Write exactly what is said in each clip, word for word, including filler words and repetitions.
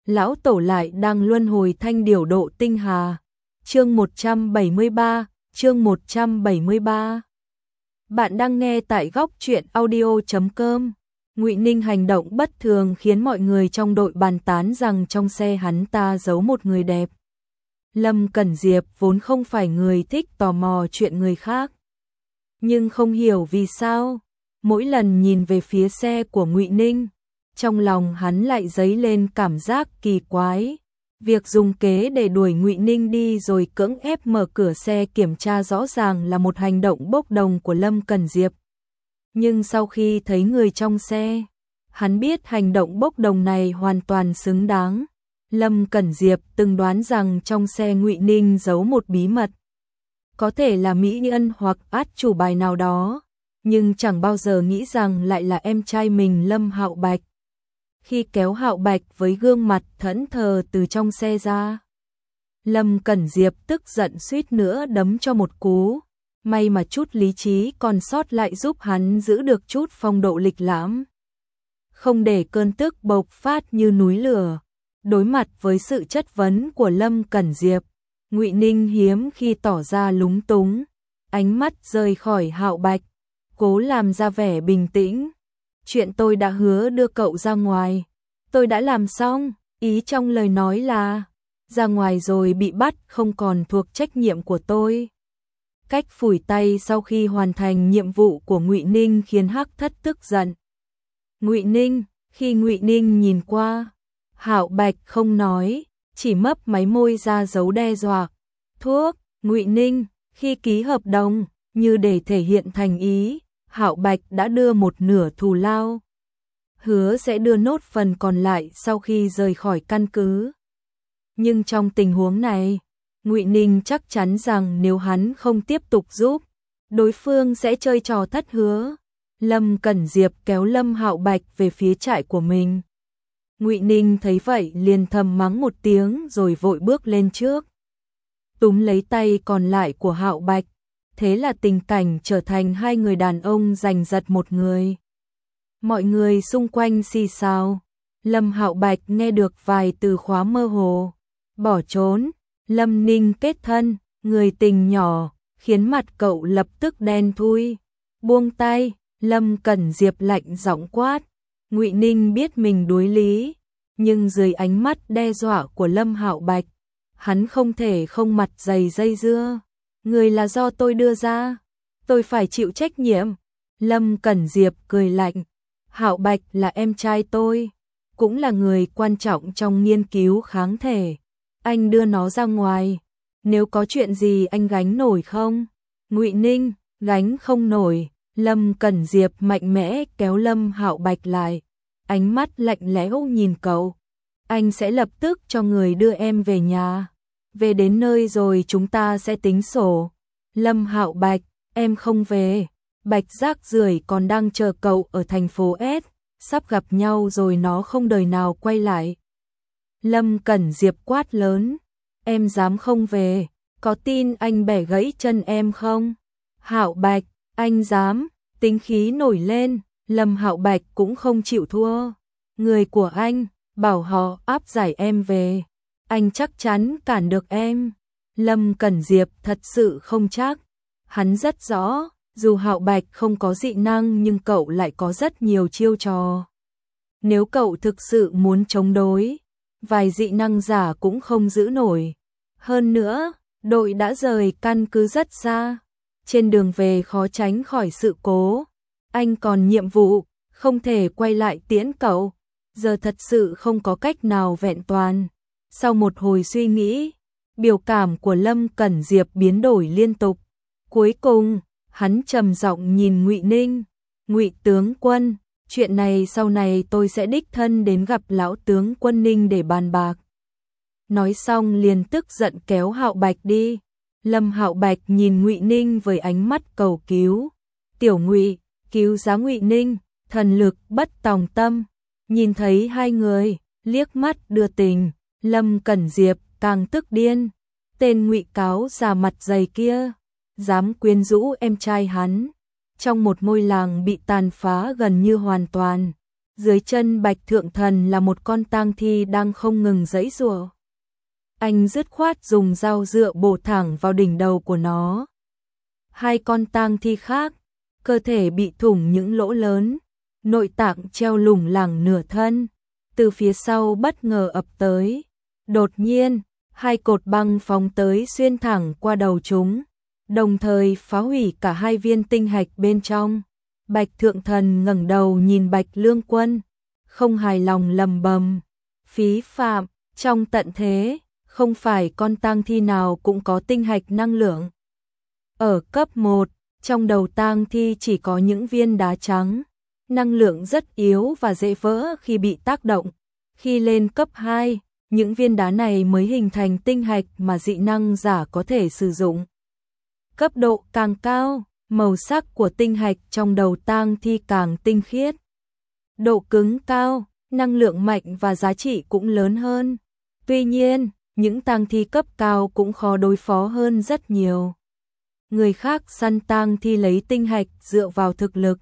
lão tổ lại đang luân hồi thanh điểu độ tinh hà. Chương một trăm bảy mươi ba, chương một trăm bảy mươi ba. Bạn đang nghe tại góc truyện audio chấm com. Ngụy Ninh hành động bất thường khiến mọi người trong đội bàn tán rằng trong xe hắn ta giấu một người đẹp. Lâm Cẩn Diệp vốn không phải người thích tò mò chuyện người khác, nhưng không hiểu vì sao, mỗi lần nhìn về phía xe của Ngụy Ninh, trong lòng hắn lại dấy lên cảm giác kỳ quái. Việc dùng kế để đuổi Ngụy Ninh đi rồi cưỡng ép mở cửa xe kiểm tra rõ ràng là một hành động bốc đồng của Lâm Cẩn Diệp. Nhưng sau khi thấy người trong xe, hắn biết hành động bốc đồng này hoàn toàn xứng đáng. Lâm Cẩn Diệp từng đoán rằng trong xe Ngụy Ninh giấu một bí mật, có thể là mỹ nhân hoặc át chủ bài nào đó, nhưng chẳng bao giờ nghĩ rằng lại là em trai mình Lâm Hạo Bạch. Khi kéo Hạo Bạch với gương mặt thẫn thờ từ trong xe ra, Lâm Cẩn Diệp tức giận suýt nữa đấm cho một cú. May mà chút lý trí còn sót lại giúp hắn giữ được chút phong độ lịch lãm, không để cơn tức bộc phát như núi lửa. Đối mặt với sự chất vấn của Lâm Cẩn Diệp, Ngụy Ninh hiếm khi tỏ ra lúng túng, ánh mắt rời khỏi Hạo Bạch, cố làm ra vẻ bình tĩnh. Chuyện tôi đã hứa đưa cậu ra ngoài, tôi đã làm xong, ý trong lời nói là ra ngoài rồi bị bắt không còn thuộc trách nhiệm của tôi. Cách phủi tay sau khi hoàn thành nhiệm vụ của Ngụy Ninh khiến Hắc Thất tức giận. Ngụy Ninh, khi Ngụy Ninh nhìn qua, Hạo Bạch không nói, chỉ mấp máy môi ra dấu đe dọa. Thuốc, Ngụy Ninh, khi ký hợp đồng, như để thể hiện thành ý, Hạo Bạch đã đưa một nửa thù lao, hứa sẽ đưa nốt phần còn lại sau khi rời khỏi căn cứ. Nhưng trong tình huống này, Ngụy Ninh chắc chắn rằng nếu hắn không tiếp tục giúp, đối phương sẽ chơi trò thất hứa. Lâm Cẩn Diệp kéo Lâm Hạo Bạch về phía trại của mình. Ngụy Ninh thấy vậy liền thầm mắng một tiếng rồi vội bước lên trước, túm lấy tay còn lại của Hạo Bạch. Thế là tình cảnh trở thành hai người đàn ông giành giật một người. Mọi người xung quanh xì xào. Lâm Hạo Bạch nghe được vài từ khóa mơ hồ. Bỏ trốn, Lâm Ninh kết thân, người tình nhỏ, khiến mặt cậu lập tức đen thui. Buông tay, Lâm Cẩn Diệp lạnh giọng quát. Ngụy Ninh biết mình đuối lý, nhưng dưới ánh mắt đe dọa của Lâm Hạo Bạch, hắn không thể không mặt dày dây dưa. Người là do tôi đưa ra, tôi phải chịu trách nhiệm. Lâm Cẩn Diệp cười lạnh. Hạo Bạch là em trai tôi, cũng là người quan trọng trong nghiên cứu kháng thể. Anh đưa nó ra ngoài, nếu có chuyện gì anh gánh nổi không? Ngụy Ninh, gánh không nổi. Lâm Cẩn Diệp mạnh mẽ kéo Lâm Hạo Bạch lại, ánh mắt lạnh lẽo nhìn cậu. Anh sẽ lập tức cho người đưa em về nhà. Về đến nơi rồi chúng ta sẽ tính sổ. Lâm Hạo Bạch, em không về. Bạch rác rưởi còn đang chờ cậu ở thành phố S, sắp gặp nhau rồi nó không đời nào quay lại. Lâm Cẩn Diệp quát lớn, em dám không về, có tin anh bẻ gãy chân em không? Hạo Bạch, anh dám. Tính khí nổi lên, Lâm Hạo Bạch cũng không chịu thua. Người của anh, bảo họ áp giải em về. Anh chắc chắn cản được em. Lâm Cẩn Diệp thật sự không chắc. Hắn rất rõ, dù Hạo Bạch không có dị năng nhưng cậu lại có rất nhiều chiêu trò. Nếu cậu thực sự muốn chống đối, vài dị năng giả cũng không giữ nổi. Hơn nữa, đội đã rời căn cứ rất xa. Trên đường về khó tránh khỏi sự cố. Anh còn nhiệm vụ, không thể quay lại tiễn cậu. Giờ thật sự không có cách nào vẹn toàn. Sau một hồi suy nghĩ, biểu cảm của Lâm Cẩn Diệp biến đổi liên tục. Cuối cùng, hắn trầm giọng nhìn Ngụy Ninh. Ngụy tướng quân, chuyện này sau này tôi sẽ đích thân đến gặp lão tướng quân Ninh để bàn bạc. Nói xong liền tức giận kéo Hạo Bạch đi. Lâm Hạo Bạch nhìn Ngụy Ninh với ánh mắt cầu cứu. Tiểu Ngụy, cứu giá Ngụy Ninh, thần lực bất tòng tâm. Nhìn thấy hai người, liếc mắt đưa tình, Lâm Cẩn Diệp càng tức điên. Tên Ngụy cáo già mặt dày kia, dám quyến rũ em trai hắn. Trong một ngôi làng bị tàn phá gần như hoàn toàn, Dưới chân Bạch Thượng Thần là một con tang thi đang không ngừng giãy giụa. Anh dứt khoát dùng dao dựa bổ thẳng vào đỉnh đầu của nó. Hai con tang thi khác, cơ thể bị thủng những lỗ lớn, nội tạng treo lủng lẳng nửa thân, từ phía sau bất ngờ ập tới. Đột nhiên, hai cột băng phóng tới xuyên thẳng qua đầu chúng, đồng thời phá hủy cả hai viên tinh hạch bên trong. Bạch Thượng Thần ngẩng đầu nhìn Bạch Lương Quân, không hài lòng lầm bầm, phí phạm, trong tận thế, không phải con tang thi nào cũng có tinh hạch năng lượng. Ở cấp một, trong đầu tang thi chỉ có những viên đá trắng, năng lượng rất yếu và dễ vỡ khi bị tác động. Khi lên cấp hai, những viên đá này mới hình thành tinh hạch mà dị năng giả có thể sử dụng. Cấp độ càng cao, màu sắc của tinh hạch trong đầu tang thi càng tinh khiết. Độ cứng cao, năng lượng mạnh và giá trị cũng lớn hơn. Tuy nhiên, những tang thi cấp cao cũng khó đối phó hơn rất nhiều. Người khác săn tang thi lấy tinh hạch dựa vào thực lực.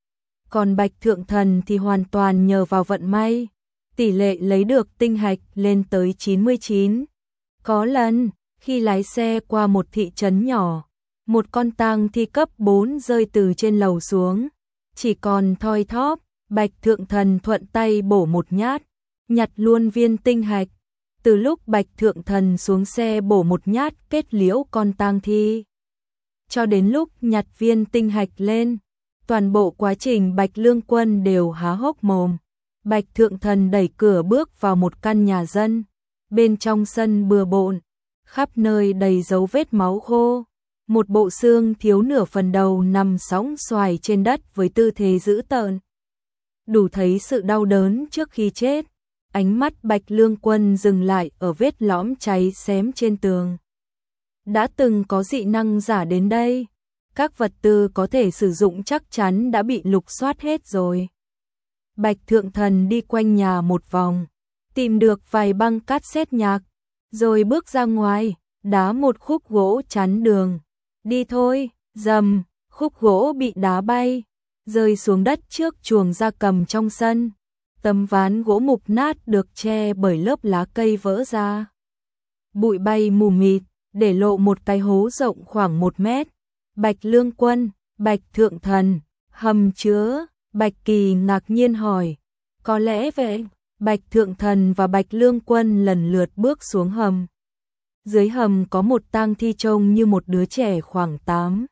Còn Bạch Thượng Thần thì hoàn toàn nhờ vào vận may. Tỷ lệ lấy được tinh hạch lên tới chín mươi chín. Có lần, khi lái xe qua một thị trấn nhỏ, một con tang thi cấp bốn rơi từ trên lầu xuống, chỉ còn thoi thóp. Bạch Thượng Thần thuận tay bổ một nhát, nhặt luôn viên tinh hạch. Từ lúc Bạch Thượng Thần xuống xe bổ một nhát kết liễu con tang thi, cho đến lúc nhặt viên tinh hạch lên, toàn bộ quá trình Bạch Lương Quân đều há hốc mồm. Bạch Thượng Thần đẩy cửa bước vào một căn nhà dân, bên trong sân bừa bộn, khắp nơi đầy dấu vết máu khô. Một bộ xương thiếu nửa phần đầu nằm sõng xoài trên đất với tư thế dữ tợn, đủ thấy sự đau đớn trước khi chết. Ánh mắt Bạch Lương Quân dừng lại ở vết lõm cháy xém trên tường. Đã từng có dị năng giả đến đây, các vật tư có thể sử dụng chắc chắn đã bị lục soát hết rồi. Bạch Thượng Thần đi quanh nhà một vòng, tìm được vài băng cassette nhạc, rồi bước ra ngoài, đá một khúc gỗ chắn đường. Đi thôi, rầm, khúc gỗ bị đá bay, rơi xuống đất trước chuồng gia cầm trong sân. Tấm ván gỗ mục nát được che bởi lớp lá cây vỡ ra. Bụi bay mù mịt, để lộ một cái hố rộng khoảng một mét. Bạch Lương Quân, Bạch Thượng Thần, hầm chứa. Bạch Kỳ ngạc nhiên hỏi, có lẽ vậy? Bạch Thượng Thần và Bạch Lương Quân lần lượt bước xuống hầm. Dưới hầm có một tang thi trông như một đứa trẻ khoảng tám,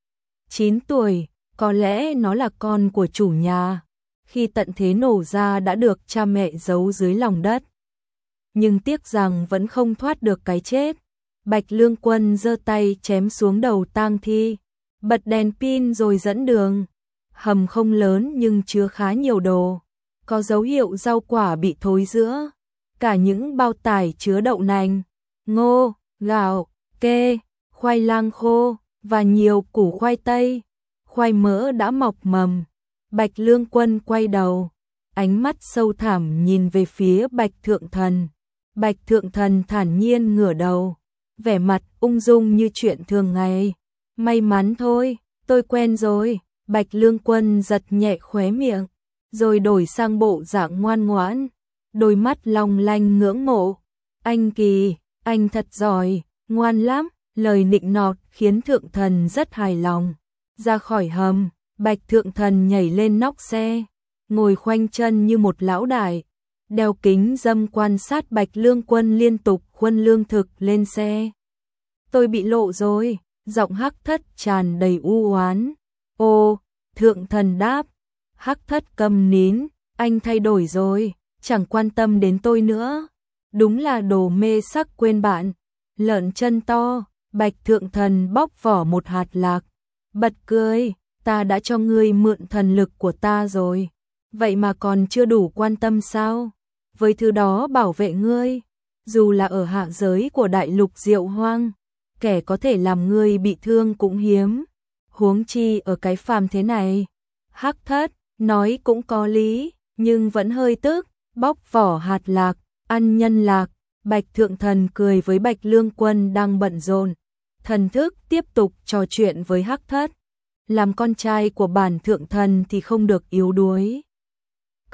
chín tuổi, có lẽ nó là con của chủ nhà. Khi tận thế nổ ra đã được cha mẹ giấu dưới lòng đất. Nhưng tiếc rằng vẫn không thoát được cái chết. Bạch Lương Quân giơ tay chém xuống đầu tang thi, bật đèn pin rồi dẫn đường. Hầm không lớn nhưng chứa khá nhiều đồ, có dấu hiệu rau quả bị thối rữa, cả những bao tải chứa đậu nành, ngô, gạo, kê, khoai lang khô và nhiều củ khoai tây, khoai mỡ đã mọc mầm. Bạch Lương Quân quay đầu, ánh mắt sâu thẳm nhìn về phía Bạch Thượng Thần. Bạch Thượng Thần thản nhiên ngửa đầu, vẻ mặt ung dung như chuyện thường ngày. May mắn thôi, tôi quen rồi. Bạch Lương Quân giật nhẹ khóe miệng, rồi đổi sang bộ dạng ngoan ngoãn, đôi mắt long lanh ngưỡng mộ. Anh Kỳ, anh thật giỏi, ngoan lắm. Lời nịnh nọt khiến Thượng Thần rất hài lòng. Ra khỏi hầm, Bạch Thượng Thần nhảy lên nóc xe, ngồi khoanh chân như một lão đại, đeo kính râm quan sát Bạch Lương Quân liên tục khuân lương thực lên xe. Tôi bị lộ rồi, giọng Hắc Thất tràn đầy u oán. Ô, Thượng Thần đáp, Hắc Thất câm nín, anh thay đổi rồi, chẳng quan tâm đến tôi nữa. Đúng là đồ mê sắc quên bạn. Lợn chân to, Bạch Thượng Thần bóc vỏ một hạt lạc, bật cười, ta đã cho ngươi mượn thần lực của ta rồi, vậy mà còn chưa đủ quan tâm sao? Với thứ đó bảo vệ ngươi, dù là ở hạ giới của đại lục Diệu Hoang, kẻ có thể làm ngươi bị thương cũng hiếm, huống chi ở cái phàm thế này. Hắc Thất nói cũng có lý, nhưng vẫn hơi tức, bóc vỏ hạt lạc, ăn nhân lạc. Bạch Thượng Thần cười với Bạch Lương Quân đang bận rộn, thần thức tiếp tục trò chuyện với Hắc Thất. Làm con trai của bản Thượng Thần thì không được yếu đuối.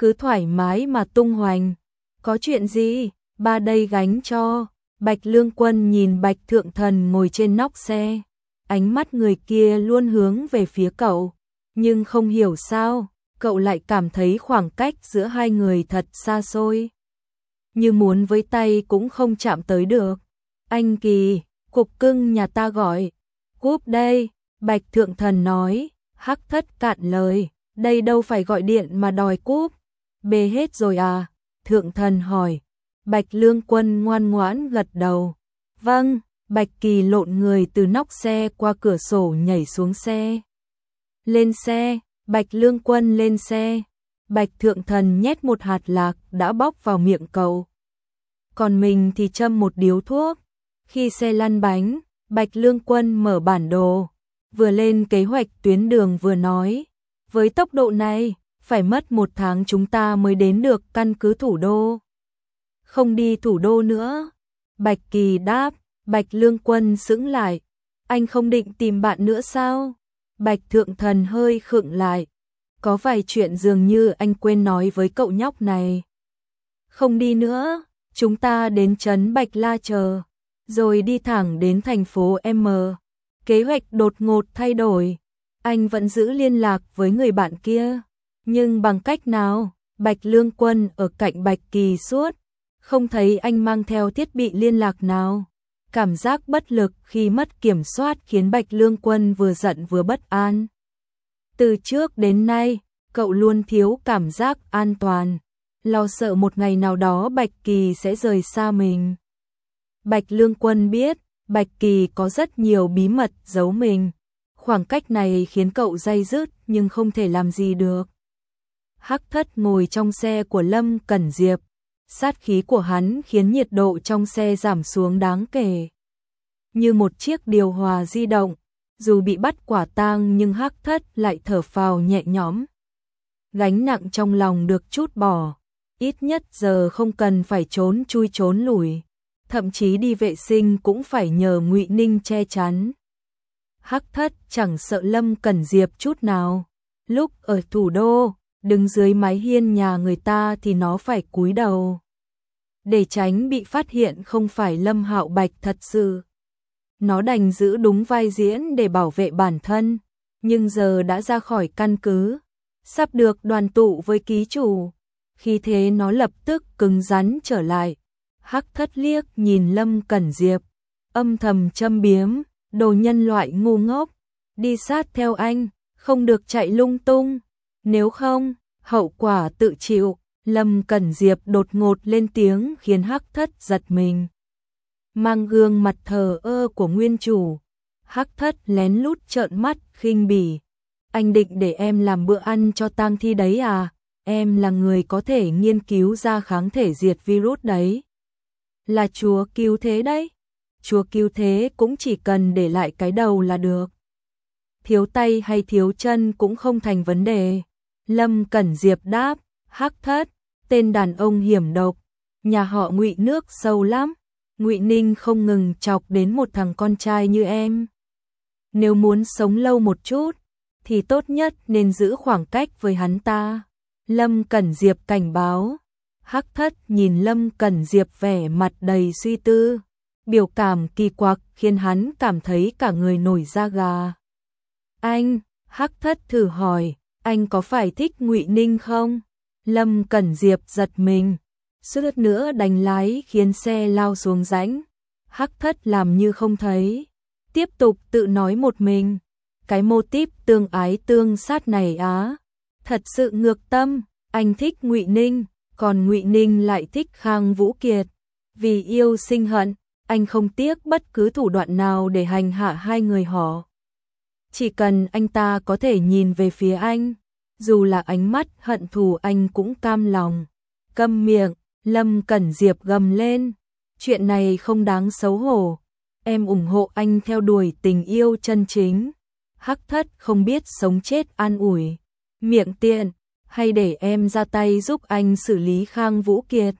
cứ thoải mái mà tung hoành. Có chuyện gì, ba đây gánh cho. Bạch Lương Quân nhìn Bạch Thượng Thần ngồi trên nóc xe. Ánh mắt người kia luôn hướng về phía cậu. Nhưng không hiểu sao, cậu lại cảm thấy khoảng cách giữa hai người thật xa xôi. Như muốn với tay cũng không chạm tới được. Anh Kỳ, cục cưng nhà ta gọi. Cúp đây, Bạch Thượng Thần nói. Hắc Thất cạn lời, đây đâu phải gọi điện mà đòi cúp. Bê hết rồi à? Thượng Thần hỏi. Bạch Lương Quân ngoan ngoãn gật đầu. Vâng, Bạch Kỳ lộn người từ nóc xe qua cửa sổ nhảy xuống xe. Lên xe, Bạch Lương Quân lên xe. Bạch Thượng Thần nhét một hạt lạc đã bóc vào miệng cậu. Còn mình thì châm một điếu thuốc. Khi xe lăn bánh, Bạch Lương Quân mở bản đồ. Vừa lên kế hoạch tuyến đường vừa nói. Với tốc độ này, phải mất một tháng chúng ta mới đến được căn cứ thủ đô. Không đi thủ đô nữa. Bạch Kỳ đáp. Bạch Lương Quân sững lại. Anh không định tìm bạn nữa sao? Bạch Thượng Thần hơi khựng lại. Có vài chuyện dường như anh quên nói với cậu nhóc này. Không đi nữa, chúng ta đến trấn Bạch La chờ, rồi đi thẳng đến thành phố M. Kế hoạch đột ngột thay đổi. Anh vẫn giữ liên lạc với người bạn kia. Nhưng bằng cách nào? Bạch Lương Quân ở cạnh Bạch Kỳ suốt. Không thấy anh mang theo thiết bị liên lạc nào. Cảm giác bất lực khi mất kiểm soát khiến Bạch Lương Quân vừa giận vừa bất an. Từ trước đến nay, cậu luôn thiếu cảm giác an toàn, lo sợ một ngày nào đó Bạch Kỳ sẽ rời xa mình. Bạch Lương Quân biết, Bạch Kỳ có rất nhiều bí mật giấu mình. Khoảng cách này khiến cậu day dứt nhưng không thể làm gì được. Hắc Thất ngồi trong xe của Lâm Cẩn Diệp. Sát khí của hắn khiến nhiệt độ trong xe giảm xuống đáng kể. Như một chiếc điều hòa di động, dù bị bắt quả tang nhưng Hắc Thất lại thở phào nhẹ nhõm. Gánh nặng trong lòng được trút bỏ, ít nhất giờ không cần phải trốn chui trốn lủi, thậm chí đi vệ sinh cũng phải nhờ Ngụy Ninh che chắn. Hắc Thất chẳng sợ Lâm Cẩn Diệp chút nào. Lúc ở thủ đô, đứng dưới mái hiên nhà người ta thì nó phải cúi đầu. Để tránh bị phát hiện không phải Lâm Hạo Bạch thật sự. Nó đành giữ đúng vai diễn để bảo vệ bản thân, nhưng giờ đã ra khỏi căn cứ, sắp được đoàn tụ với ký chủ. Khi thế nó lập tức cứng rắn trở lại. Hắc Thất liếc nhìn Lâm Cẩn Diệp, âm thầm châm biếm, đồ nhân loại ngu ngốc, đi sát theo anh, không được chạy lung tung, nếu không, hậu quả tự chịu. Lâm Cẩn Diệp đột ngột lên tiếng khiến Hắc Thất giật mình. Mang gương mặt thờ ơ của nguyên chủ, Hắc Thất lén lút trợn mắt khinh bỉ. Anh định để em làm bữa ăn cho tang thi đấy à? Em là người có thể nghiên cứu ra kháng thể diệt virus đấy. Là chúa cứu thế đấy. Chúa cứu thế cũng chỉ cần để lại cái đầu là được. Thiếu tay hay thiếu chân cũng không thành vấn đề. Lâm Cẩn Diệp đáp. Hắc Thất, tên đàn ông hiểm độc, nhà họ Ngụy nước sâu lắm. Ngụy Ninh không ngừng chọc đến một thằng con trai như em. Nếu muốn sống lâu một chút, thì tốt nhất nên giữ khoảng cách với hắn ta. Lâm Cẩn Diệp cảnh báo. Hắc Thất nhìn Lâm Cẩn Diệp vẻ mặt đầy suy tư, biểu cảm kỳ quặc khiến hắn cảm thấy cả người nổi da gà. Anh, Hắc Thất thử hỏi, anh có phải thích Ngụy Ninh không? Lâm Cẩn Diệp giật mình, suýt nữa đánh lái khiến xe lao xuống rãnh. Hắc Thất làm như không thấy, tiếp tục tự nói một mình. Cái mô típ tương ái tương sát này á, thật sự ngược tâm. Anh thích Ngụy Ninh, còn Ngụy Ninh lại thích Khang Vũ Kiệt. Vì yêu sinh hận, anh không tiếc bất cứ thủ đoạn nào để hành hạ hai người họ. Chỉ cần anh ta có thể nhìn về phía anh, dù là ánh mắt hận thù anh cũng cam lòng. Câm miệng, Lâm Cẩn Diệp gầm lên. Chuyện này không đáng xấu hổ. Em ủng hộ anh theo đuổi tình yêu chân chính. Hắc Thất không biết sống chết an ủi. Miệng tiện, hay để em ra tay giúp anh xử lý Khang Vũ Kiệt.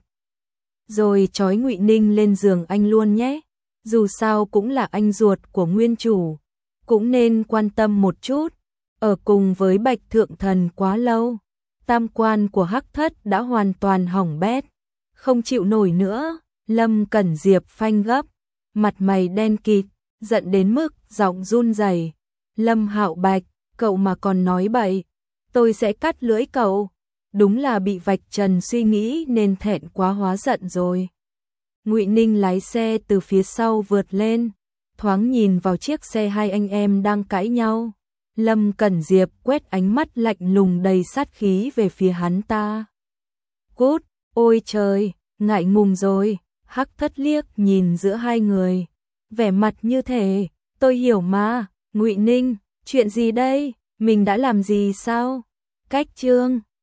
Rồi trói Ngụy Ninh lên giường anh luôn nhé. Dù sao cũng là anh ruột của nguyên chủ, cũng nên quan tâm một chút. Ở cùng với Bạch Thượng Thần quá lâu, tam quan của Hắc Thất đã hoàn toàn hỏng bét, không chịu nổi nữa. Lâm Cẩn Diệp phanh gấp, mặt mày đen kịt, giận đến mức giọng run rẩy. Lâm Hạo Bạch, cậu mà còn nói bậy, tôi sẽ cắt lưỡi cậu. Đúng là bị vạch trần suy nghĩ nên thẹn quá hóa giận rồi. Ngụy Ninh lái xe từ phía sau vượt lên, thoáng nhìn vào chiếc xe hai anh em đang cãi nhau. Lâm Cẩn Diệp quét ánh mắt lạnh lùng đầy sát khí về phía hắn ta. Cút, ôi trời, ngại ngùng rồi. Hắc Thất liếc nhìn giữa hai người, vẻ mặt như thể, tôi hiểu mà. Ngụy Ninh, chuyện gì đây, mình đã làm gì sao? Cách Trương